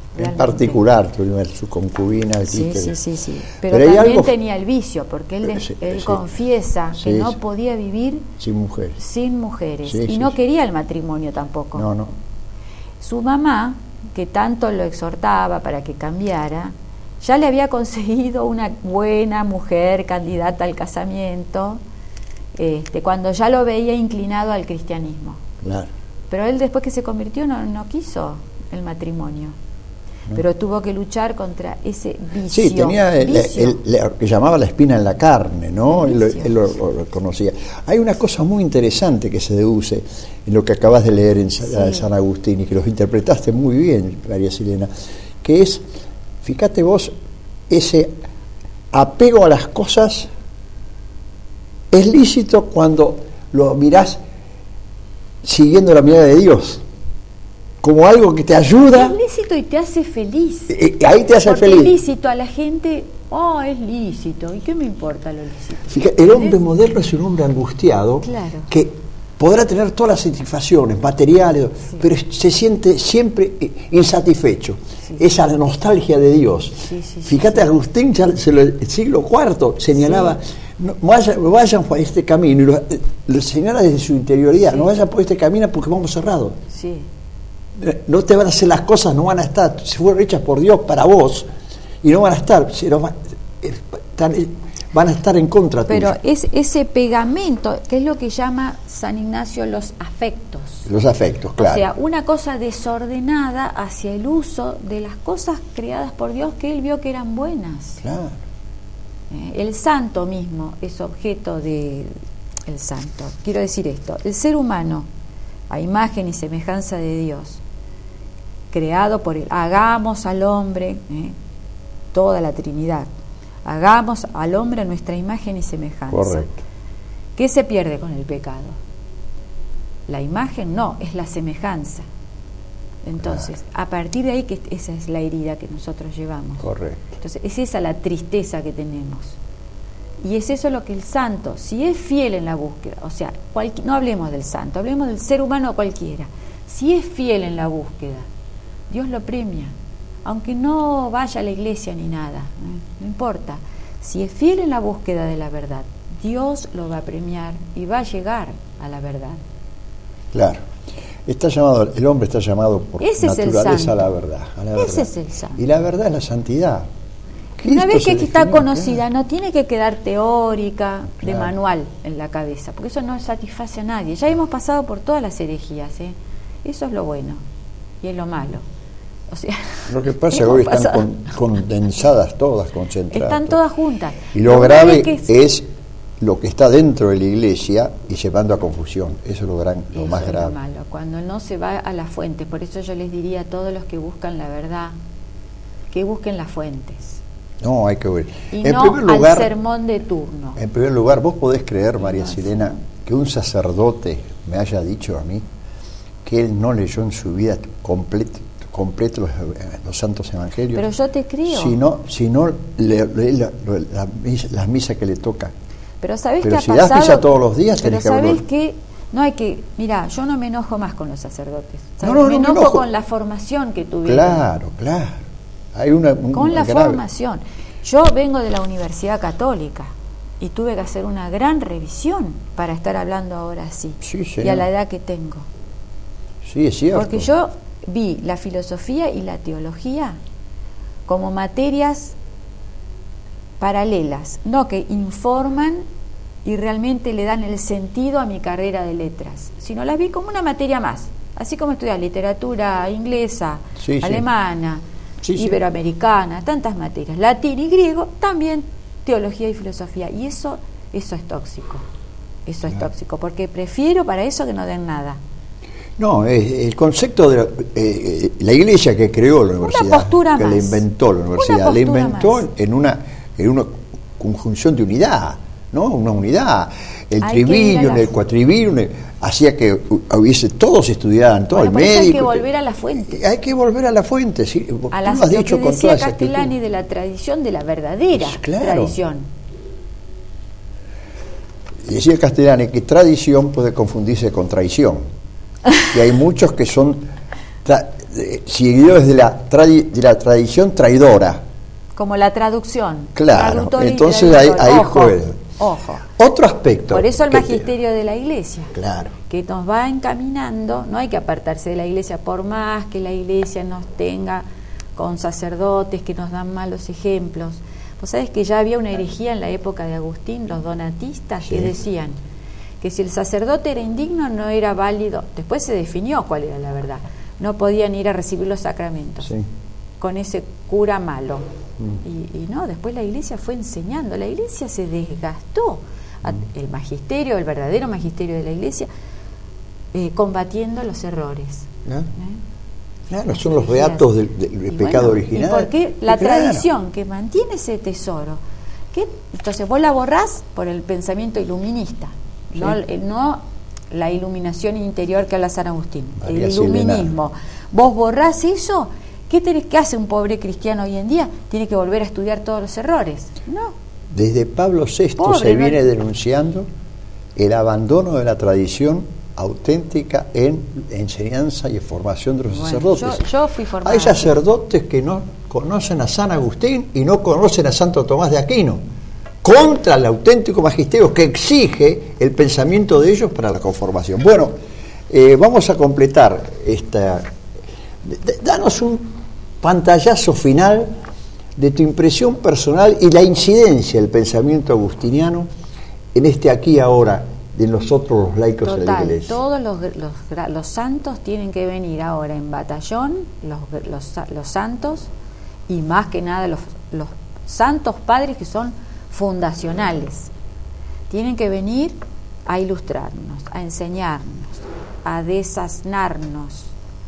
realmente. En particular, su concubina. Sí, que... sí, sí, sí. Pero, Pero también algo... tenía el vicio, porque él, sí, él sí. confiesa Sí, que no sí. podía vivir sin mujeres. Sin mujeres. Sí, y sí, no sí. quería el matrimonio tampoco. No, no. Su mamá, que tanto lo exhortaba para que cambiara, ya le había conseguido una buena mujer candidata al casamiento, este, cuando ya lo veía inclinado al cristianismo. Claro. Pero él, después que se convirtió, no, no quiso el matrimonio. No. Pero tuvo que luchar contra ese vicio. Sí, tenía el, el, el, lo que llamaba la espina en la carne, ¿no? Él, él lo, lo, lo conocía. Hay una cosa muy interesante que se deduce en lo que acabas de leer en sí. San Agustín, y que los interpretaste muy bien, María Silena, que es, fíjate vos, ese apego a las cosas es lícito cuando lo mirás siguiendo la mirada de Dios, como algo que te ayuda. Es lícito y te hace feliz. Eh, ahí te hace Porque feliz. Es lícito a la gente, oh, es lícito. ¿Y qué me importa lo lícito? Fíjate, el hombre moderno es un hombre angustiado, claro, que podrá tener todas las satisfacciones materiales, sí, pero se siente siempre insatisfecho. Sí. Esa nostalgia de Dios. Sí, sí, Fíjate, sí, Agustín, ya en el siglo cuarto, señalaba, sí, no vayan, vayan por este camino, y lo, lo señala desde su interioridad, sí, no vayan por este camino porque vamos cerrados. Sí. No te van a hacer las cosas, no van a estar, si fueron hechas por Dios para vos, y no van a estar, sino van, están, van a estar en contra tuya. Pero es ese pegamento, que es lo que llama San Ignacio los afectos. Los afectos, claro. O sea, una cosa desordenada hacia el uso de las cosas creadas por Dios que él vio que eran buenas. Claro. Eh, el santo mismo es objeto de el santo. Quiero decir esto, el ser humano, a imagen y semejanza de Dios, creado por él, hagamos al hombre, eh, toda la Trinidad, hagamos al hombre a nuestra imagen y semejanza. Correcto. ¿Qué se pierde con el pecado? La imagen no, es la semejanza. Entonces, claro, a partir de ahí, que esa es la herida que nosotros llevamos. Correcto. Entonces, es esa la tristeza que tenemos. Y es eso lo que el santo, si es fiel en la búsqueda, o sea, cualqui, no hablemos del santo, hablemos del ser humano cualquiera, si es fiel en la búsqueda, Dios lo premia, aunque no vaya a la iglesia ni nada, ¿eh? No importa, si es fiel en la búsqueda de la verdad, Dios lo va a premiar y va a llegar a la verdad. Claro, está llamado, el hombre está llamado por Ese naturaleza a la verdad, a la Ese verdad. es el santo. Y la verdad es la santidad. Una vez que está conocida, no tiene que quedar teórica, de claro, manual en la cabeza, porque eso no satisface a nadie. Ya hemos pasado por todas las herejías, ¿eh? Eso es lo bueno y es lo malo. O sea, lo que pasa es que hoy están con, condensadas todas, concentradas. Están todas juntas. Y lo, lo grave que es, es lo que está dentro de la iglesia y llevando a confusión. Eso es lo, gran, lo más grave. Lo malo, cuando no se va a las fuentes. Por eso yo les diría a todos los que buscan la verdad, que busquen las fuentes. No, hay que ver. Y en no primer lugar, al sermón de turno. En primer lugar, vos podés creer, María Silena, que un sacerdote me haya dicho a mí que él no leyó en su vida completo, completo los, los santos evangelios. Pero yo te creo. Si no, si no le, le, la, la, la, las misas que le tocan. Pero ¿sabés Pero qué si ha das pasado? misa todos los días, Pero tenés que ¿sabés hablar. qué? No hay que, mira, yo no me enojo más con los sacerdotes. No, no, no, me me enojo enojo con la formación que tuvieron. Claro, claro. Hay una, un, con la grave. formación. Yo vengo de la Universidad Católica y tuve que hacer una gran revisión para estar hablando ahora así. Sí, y a la edad que tengo. Sí, es cierto. Porque yo vi la filosofía y la teología como materias paralelas, no que informan y realmente le dan el sentido a mi carrera de letras, sino las vi como una materia más, así como estudiar literatura inglesa, sí, alemana, sí. Sí, iberoamericana, sí. Tantas materias, latín y griego, también teología y filosofía, y eso, eso es tóxico, eso es claro. tóxico, porque prefiero para eso que no den nada. No, eh, el concepto de la, eh, la iglesia que creó la universidad, una postura que más. le inventó la universidad, le inventó más. en una en una conjunción de unidad, ¿no? Una unidad, el trivium, el cuatrivium, hacía que hubiese todos estudiaran, todo bueno, el médico. Hay que volver a la fuente. Hay que volver a la fuente, sí. A la, Tú lo has lo dicho que con decía toda Castellani esa de la tradición, de la verdadera pues claro. tradición. Y decía Castellani que tradición puede confundirse con traición. Y hay muchos que son tra eh, seguidores de la, tradi- de la tradición traidora. Como la traducción. Claro, traductor y entonces ahí, traductor. ahí Ojo, juega. Ojo. Otro aspecto. Por eso el que- magisterio de la Iglesia, Claro. que nos va encaminando, no hay que apartarse de la Iglesia, por más que la Iglesia nos tenga con sacerdotes que nos dan malos ejemplos. Vos sabés que ya había una herejía en la época de Agustín, los donatistas, Sí. que decían que si el sacerdote era indigno no era válido, después se definió cuál era la verdad, no podían ir a recibir los sacramentos Sí. con ese cura malo. Mm. Y, y no, después la Iglesia fue enseñando, la Iglesia se desgastó, a- el magisterio, el verdadero magisterio de la Iglesia, eh, combatiendo los errores. ¿No? ¿eh? Claro, son los beatos del, del Y pecado bueno, original. ¿y por qué la Claro. tradición que mantiene ese tesoro? ¿Qué? Entonces vos la borrás por el pensamiento iluminista, Sí. no, el- no la iluminación interior que habla San Agustín, María el Silvena. iluminismo. Vos borrás eso, ¿qué tenés que hacer un pobre cristiano hoy en día? Tiene que volver a estudiar todos los errores. No, Desde Pablo sexto Pobre, se ¿no? viene denunciando el abandono de la tradición auténtica en enseñanza y formación de los Bueno, sacerdotes. yo- yo fui formada Hay así. sacerdotes que no conocen a San Agustín y no conocen a Santo Tomás de Aquino, contra el auténtico magisterio que exige el pensamiento de ellos para la conformación. Bueno, eh, vamos a completar esta. d- d- Danos un pantallazo final de tu impresión personal y la incidencia del pensamiento agustiniano en este aquí y ahora de nosotros los laicos de la total, Iglesia. todos los, los, gra- los santos tienen que venir ahora en batallón, los, los, sa- los santos, y más que nada los, los santos padres que son fundacionales. Tienen que venir a ilustrarnos, a enseñarnos, a desasnarnos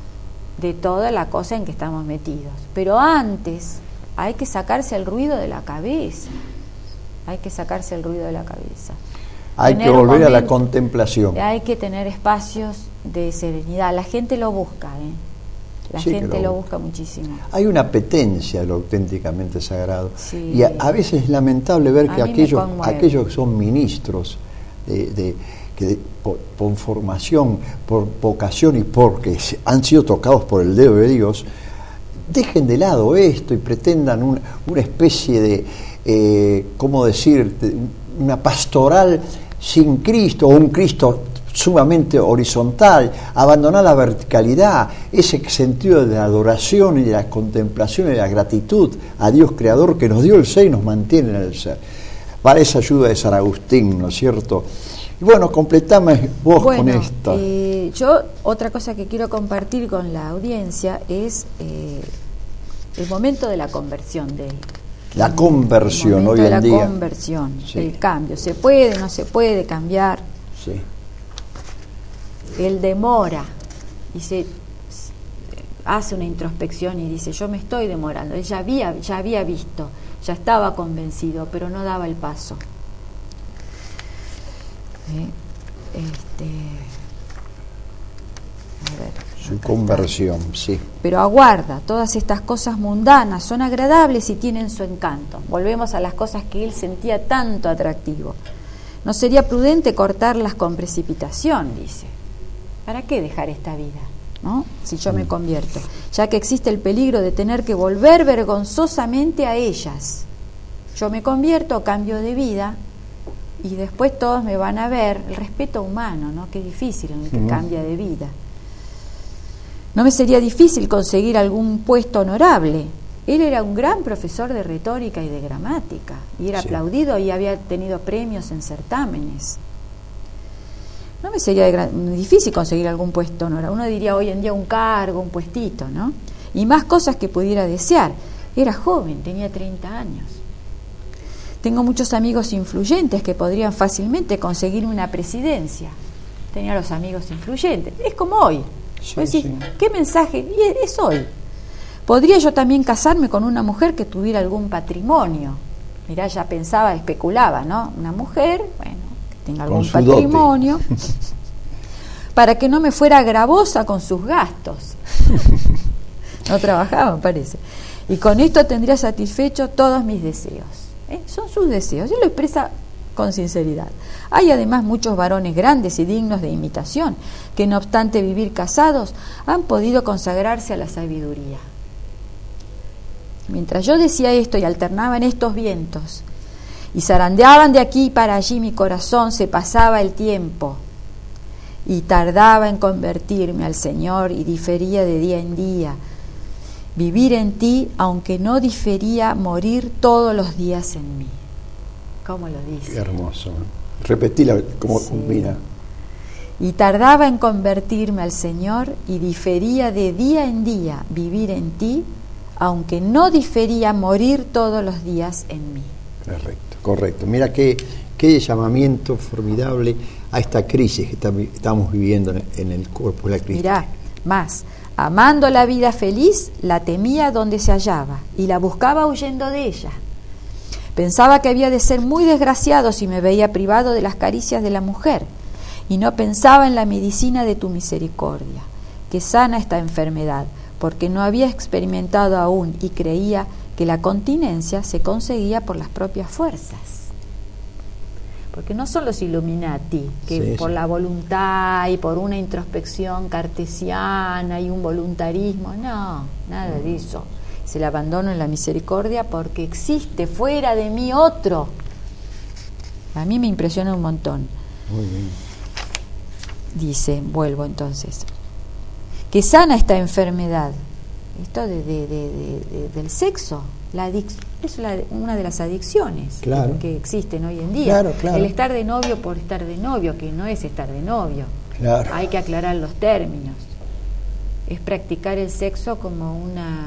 de toda la cosa en que estamos metidos. Pero antes hay que sacarse el ruido de la cabeza. Hay que sacarse el ruido de la cabeza. Hay que Tener un volver a la momento- contemplación. Hay que tener espacios de serenidad. La gente lo busca, ¿eh? La Sí que gente lo lo busca. busca muchísimo. Hay una apetencia de lo auténticamente sagrado. Sí. Y a, a veces es lamentable ver A que mí me aquellos, conmueve. aquellos que son ministros de, de- que de- por, por formación, por vocación y porque se- han sido tocados por el dedo de Dios, dejen de lado esto y pretendan un- una especie de, eh, ¿cómo decir?, de una pastoral sin Cristo, o un Cristo sumamente horizontal, abandonar la verticalidad, ese sentido de la adoración y de la contemplación y de la gratitud a Dios Creador que nos dio el ser y nos mantiene en el ser. Para esa ayuda de San Agustín, ¿no es cierto? Y bueno, completame vos Bueno, con esta. eh, yo otra cosa que quiero compartir con la audiencia es eh, el momento de la conversión de él. La conversión el momento hoy de en la día. conversión, Sí. el cambio. ¿Se puede, no se puede cambiar? Sí. Él demora y se hace una introspección y dice, yo me estoy demorando. Él ya había, ya había visto, ya estaba convencido, pero no daba el paso. ¿Eh? Este, a ver, Su acá conversión, sí. está. Pero aguarda, todas estas cosas mundanas son agradables y tienen su encanto. Volvemos a las cosas que él sentía tanto atractivo. No sería prudente cortarlas con precipitación, dice. ¿Para qué dejar esta vida, no? Si yo me convierto, ya que existe el peligro de tener que volver vergonzosamente a ellas. Yo me convierto, cambio de vida y después todos me van a ver. El respeto humano, ¿no? Qué difícil en el que Mm. cambia de vida. No me sería difícil conseguir algún puesto honorable. Él era un gran profesor de retórica y de gramática y era Sí. aplaudido y había tenido premios en certámenes. No me sería de gran- difícil conseguir algún puesto honorable. Uno diría hoy en día un cargo, un puestito, ¿no? Y más cosas que pudiera desear. Era joven, tenía treinta años. Tengo muchos amigos influyentes que podrían fácilmente conseguir una presidencia. Tenía los amigos influyentes. Es como hoy. Sí, Vos decís, sí. ¿qué mensaje? Y es, es hoy. ¿Podría yo también casarme con una mujer que tuviera algún patrimonio? Mirá, ya pensaba, especulaba, ¿no? Una mujer, bueno, que tenga Con algún su dote. patrimonio, para que no me fuera gravosa con sus gastos. No trabajaba, me parece. Y con esto tendría satisfecho todos mis deseos. ¿Eh? Son sus deseos. Él lo expresa con sinceridad. Hay además muchos varones grandes y dignos de imitación, que no obstante vivir casados, han podido consagrarse a la sabiduría. Mientras yo decía esto y alternaban estos vientos, y zarandeaban de aquí para allí mi corazón, se pasaba el tiempo, y tardaba en convertirme al Señor, y difería de día en día. Vivir en ti, aunque no difería morir todos los días en mí. ¿Cómo lo dice? Qué hermoso. Repetila como sí. mira. Y tardaba en convertirme al Señor, y difería de día en día vivir en ti, aunque no difería morir todos los días en mí. Correcto, correcto. Mira qué, qué llamamiento formidable a esta crisis que estamos viviendo en el cuerpo de la crisis. Mirá, más, amando la vida feliz, la temía donde se hallaba, y la buscaba huyendo de ella. Pensaba que había de ser muy desgraciado si me veía privado de las caricias de la mujer, y no pensaba en la medicina de tu misericordia, que sana esta enfermedad, porque no había experimentado aún y creía que la continencia se conseguía por las propias fuerzas. Porque no son los Illuminati, que sí, por sí. la voluntad y por una introspección cartesiana y un voluntarismo, no, nada de eso. Se le abandono en la misericordia porque existe fuera de mí otro. A mí me impresiona un montón. Muy bien. Dice, vuelvo entonces, que sana esta enfermedad, esto de, de, de, de, de, del sexo, la adic- es la, una de las adicciones claro. que existen hoy en día. Claro, claro. El estar de novio por estar de novio, que no es estar de novio. Claro. Hay que aclarar los términos. Es practicar el sexo como una...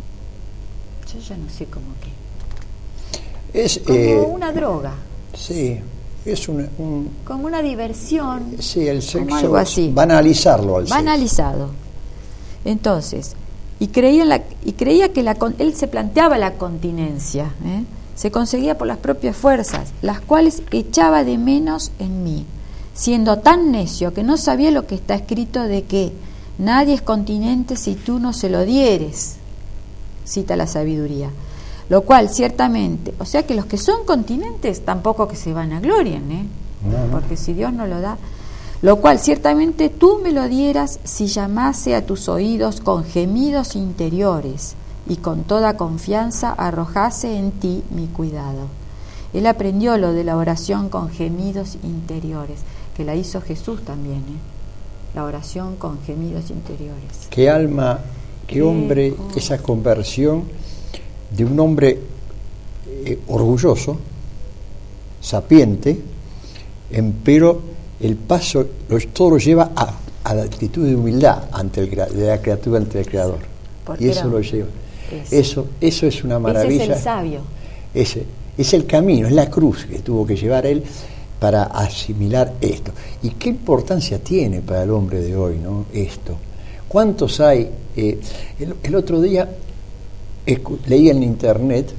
Yo ya no sé cómo qué. Es, como eh, una droga. Sí, es un, un... Como una diversión. Sí, el sexo, algo así. banalizarlo al Banalizado. sexo. Entonces, y creía, la, y creía que la, él se planteaba la continencia, ¿eh? Se conseguía por las propias fuerzas, las cuales echaba de menos en mí, siendo tan necio que no sabía lo que está escrito de que nadie es continente si tú no se lo dieres, cita la sabiduría, lo cual ciertamente, o sea que los que son continentes tampoco que se van a glorien, ¿eh? No, no. Porque si Dios no lo da, lo cual ciertamente tú me lo dieras si llamase a tus oídos con gemidos interiores y con toda confianza arrojase en ti mi cuidado. Él aprendió lo de la oración con gemidos interiores, que la hizo Jesús también, ¿eh? La oración con gemidos interiores. Qué alma, qué, qué hombre, oh. esa conversión de un hombre eh, orgulloso, sapiente, empero el paso lo, todo lo lleva a, a la actitud de humildad ante el, de la criatura ante el Creador. Porque y eso lo lleva. Eso. eso eso es una maravilla. Ese es el sabio. Ese es el camino, es la cruz que tuvo que llevar él para asimilar esto. Y qué importancia tiene para el hombre de hoy, ¿no? Esto. ¿Cuántos hay? Eh, el, el otro día escu- leí en internet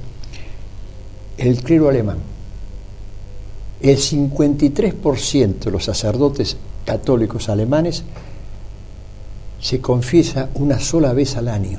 el clero alemán. El cincuenta y tres por ciento de los sacerdotes católicos alemanes se confiesa una sola vez al año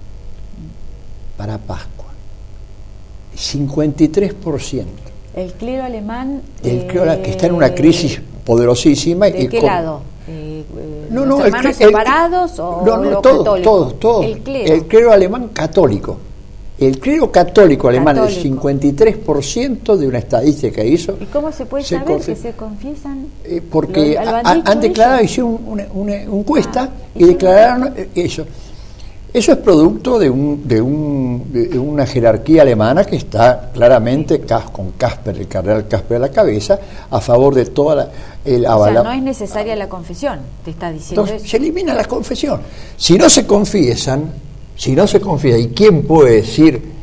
para Pascua. cincuenta y tres por ciento. El clero alemán... El eh, clero que está en una crisis poderosísima. ¿De y qué con, lado? Eh, eh, no, ¿Los no, hermanos el, separados el, o no, no, lo todo, católico? todo, todo. El clero. El clero alemán católico. El clero católico alemán, Católico. el cincuenta y tres por ciento de una estadística que hizo. ¿Y cómo se puede se saber confi- que se confiesan? Eh, porque ¿Lo, lo han, ha, dicho han declarado, ellos? hicieron una, una encuesta Ah, y declararon eh, eso. Eso es producto de, un, de, un, de una jerarquía alemana que está claramente con Casper, el cardenal Casper a la cabeza, a favor de toda la... El o avala. sea, no es necesaria la confesión, te está diciendo. Entonces eso. se elimina la confesión. Si no se confiesan, si no se confiesan, ¿y quién puede decir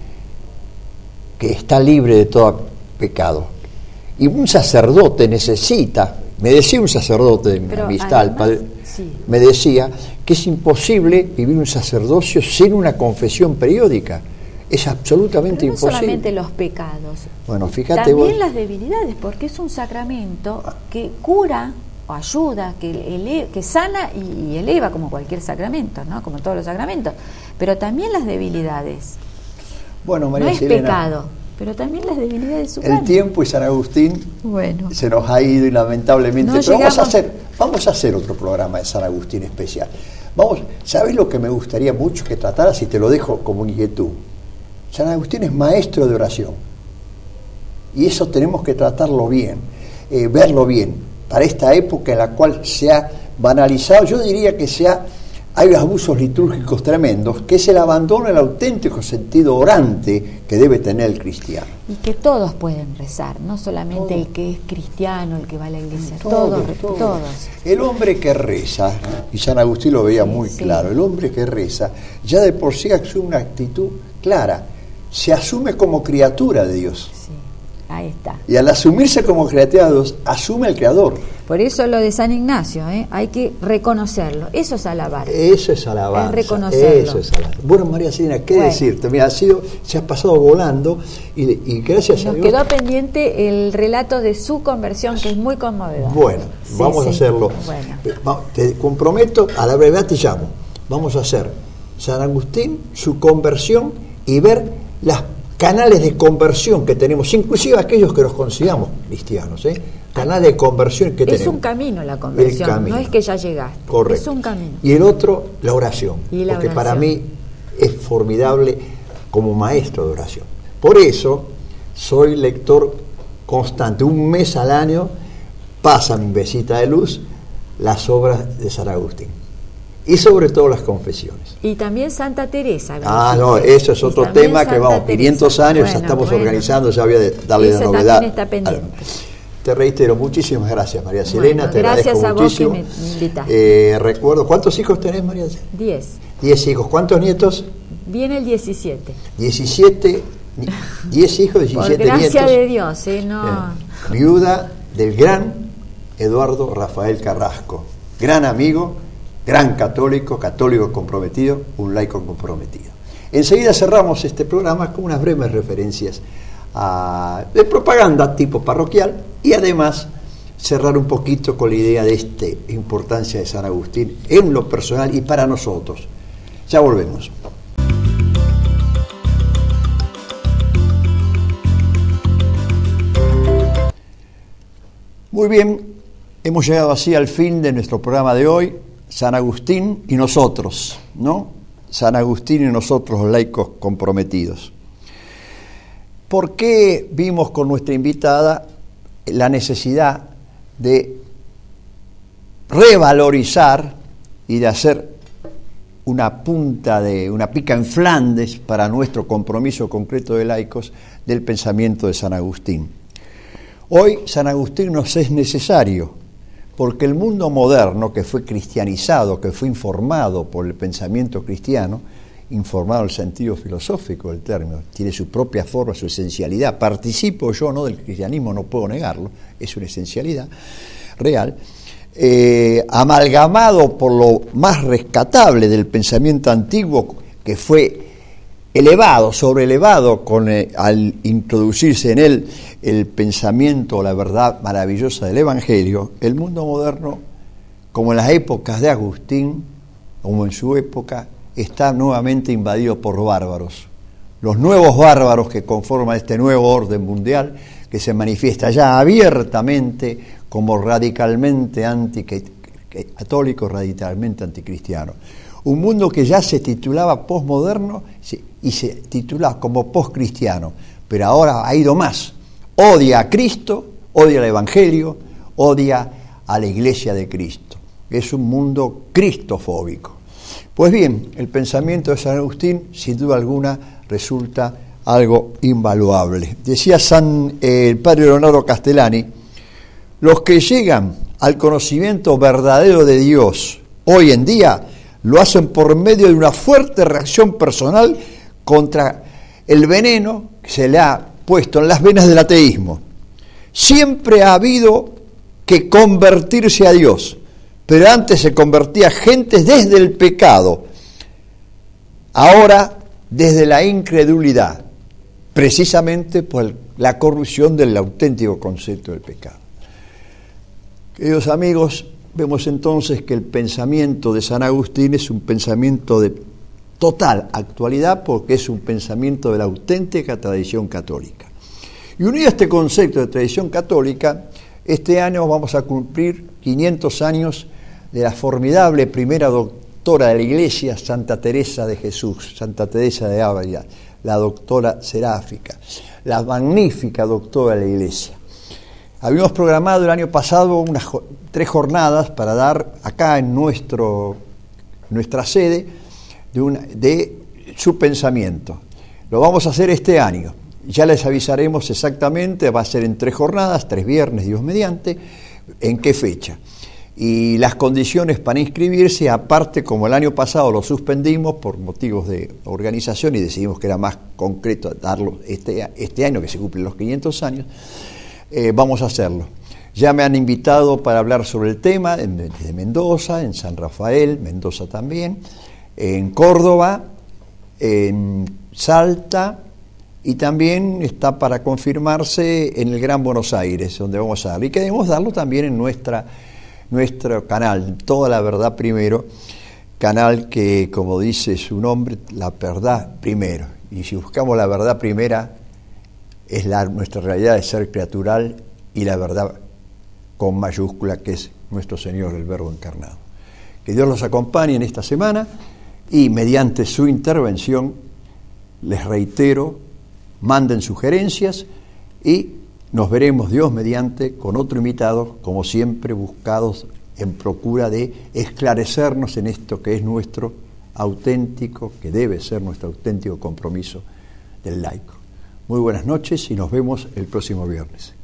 que está libre de todo pecado? Y un sacerdote necesita, me decía un sacerdote de mi Pero amistad, además, padre, sí. me decía que es imposible vivir un sacerdocio sin una confesión periódica. Es absolutamente Pero no imposible. solamente los pecados, Bueno, fíjate también vos. las debilidades, porque es un sacramento que cura o ayuda, que, ele- que sana y, y eleva, como cualquier sacramento, ¿no? Como todos los sacramentos, pero también las debilidades. Bueno, María No es Selena, pecado, pero también las debilidades El humanas. tiempo y San Agustín Bueno. se nos ha ido y lamentablemente, No pero vamos a llegamos- hacer, vamos a hacer otro programa de San Agustín especial. Vamos, ¿sabes lo que me gustaría mucho que trataras? Y te lo dejo como inquietud. San Agustín es maestro de oración. Y eso tenemos que tratarlo bien, eh, verlo bien, para esta época en la cual se ha banalizado, yo diría que se ha, hay abusos litúrgicos tremendos, que es el abandono del auténtico sentido orante que debe tener el cristiano. Y que todos pueden rezar, no solamente Todo. el que es cristiano, el que va a la iglesia, Todos, todos, re- todos. todos. El hombre que reza, y San Agustín lo veía Sí, muy sí. claro, el hombre que reza ya de por sí asume una actitud clara, se asume como criatura de Dios. Sí, ahí está. Y al asumirse como criatura de Dios, asume el Creador. Por eso lo de San Ignacio, ¿eh? Hay que reconocerlo, eso es alabar. Eso es alabanza. Es reconocerlo. Eso es alabanza. Bueno, María Celina, ¿qué Bueno. decirte? Mira, ha sido, se ha pasado volando y, y gracias a Nos Dios. quedó pendiente el relato de su conversión, que es muy conmovedor. Bueno, Sí, vamos a sí. hacerlo. Bueno. Va- Te comprometo, a la brevedad te llamo. Vamos a hacer San Agustín, su conversión y ver las canales de conversión que tenemos, inclusive aquellos que nos consideramos cristianos, ¿eh? Canales de conversión que Es tenemos. un camino la conversión, El camino. no es que ya llegaste. Correcto. Es un camino. Y el otro, la oración. Y la porque oración. para mí es formidable como maestro de oración. Por eso soy lector constante. Un mes al año pasa mi mesita de luz las obras de San Agustín. Y sobre todo las confesiones. Y también Santa Teresa. me Ah, dijiste. no, eso es Y otro también tema que Santa vamos, Teresa. quinientos años, ya Bueno, estamos bueno. organizando, ya voy a darle Ese la también novedad. está pendiente. Te reitero, muchísimas gracias, María Bueno, Selena, te gracias agradezco a vos muchísimo. que me invitaste. Eh, recuerdo, ¿cuántos hijos tenés, María Selena? Diez. Diez hijos. ¿Cuántos nietos? Viene el diecisiete. Diecisiete, diez hijos, Por diecisiete gracia nietos. de Dios, ¿eh? No. Eh, viuda del gran Eduardo Rafael Carrasco, gran amigo, gran católico, católico comprometido, un laico comprometido. Enseguida cerramos este programa con unas breves referencias a, de propaganda tipo parroquial y además cerrar un poquito con la idea de esta importancia de San Agustín en lo personal y para nosotros. Ya volvemos. Muy bien, hemos llegado así al fin de nuestro programa de hoy, San Agustín y nosotros, ¿no? San Agustín y nosotros, los laicos comprometidos. ¿Por qué vimos con nuestra invitada la necesidad de revalorizar y de hacer una punta de una pica en Flandes para nuestro compromiso concreto de laicos del pensamiento de San Agustín? Hoy San Agustín nos es necesario porque el mundo moderno, que fue cristianizado, que fue informado por el pensamiento cristiano, informado en el sentido filosófico del término, tiene su propia forma, su esencialidad, participo yo no del cristianismo, no puedo negarlo, es una esencialidad real, eh, amalgamado por lo más rescatable del pensamiento antiguo, que fue elevado, sobreelevado con, eh, al introducirse en él el pensamiento, la verdad maravillosa del Evangelio. El mundo moderno, como en las épocas de Agustín, como en su época, está nuevamente invadido por bárbaros. Los nuevos bárbaros que conforman este nuevo orden mundial, que se manifiesta ya abiertamente como radicalmente anticatólico, radicalmente anticristiano. Un mundo que ya se titulaba posmoderno y se titula como poscristiano, pero ahora ha ido más. Odia a Cristo, odia al Evangelio, odia a la Iglesia de Cristo. Es un mundo cristofóbico. Pues bien, el pensamiento de San Agustín, sin duda alguna, resulta algo invaluable. Decía San, eh, el padre Leonardo Castellani, los que llegan al conocimiento verdadero de Dios hoy en día lo hacen por medio de una fuerte reacción personal contra el veneno que se le ha puesto en las venas del ateísmo. Siempre ha habido que convertirse a Dios, pero antes se convertía gente desde el pecado, ahora desde la incredulidad, precisamente por la corrupción del auténtico concepto del pecado. Queridos amigos, vemos entonces que el pensamiento de San Agustín es un pensamiento de total actualidad porque es un pensamiento de la auténtica tradición católica. Y unido a este concepto de tradición católica, este año vamos a cumplir quinientos años de la formidable primera doctora de la Iglesia, Santa Teresa de Jesús, Santa Teresa de Ávila, la doctora seráfica, la magnífica doctora de la Iglesia. Habíamos programado el año pasado unas tres jornadas para dar acá en nuestro, nuestra sede de, una, de su pensamiento. Lo vamos a hacer este año. Ya les avisaremos exactamente, va a ser en tres jornadas, tres viernes, Dios mediante, en qué fecha. Y las condiciones para inscribirse, aparte, como el año pasado lo suspendimos por motivos de organización y decidimos que era más concreto darlo este, este año, que se cumplen los quinientos años, eh, vamos a hacerlo. Ya me han invitado para hablar sobre el tema en, desde Mendoza, en San Rafael, Mendoza también, en Córdoba, en Salta, y también está para confirmarse en el Gran Buenos Aires, donde vamos a dar. Y queremos darlo también en nuestra, nuestro canal, Toda la Verdad Primero, canal que, como dice su nombre, la verdad primero. Y si buscamos la verdad primera, es la, nuestra realidad de ser criatural y la verdad con mayúscula, que es nuestro Señor, el Verbo encarnado. Que Dios los acompañe en esta semana y mediante su intervención, les reitero, manden sugerencias y nos veremos, Dios mediante, con otro invitado, como siempre, buscados en procura de esclarecernos en esto que es nuestro auténtico, que debe ser nuestro auténtico compromiso del laico. Muy buenas noches y nos vemos el próximo viernes.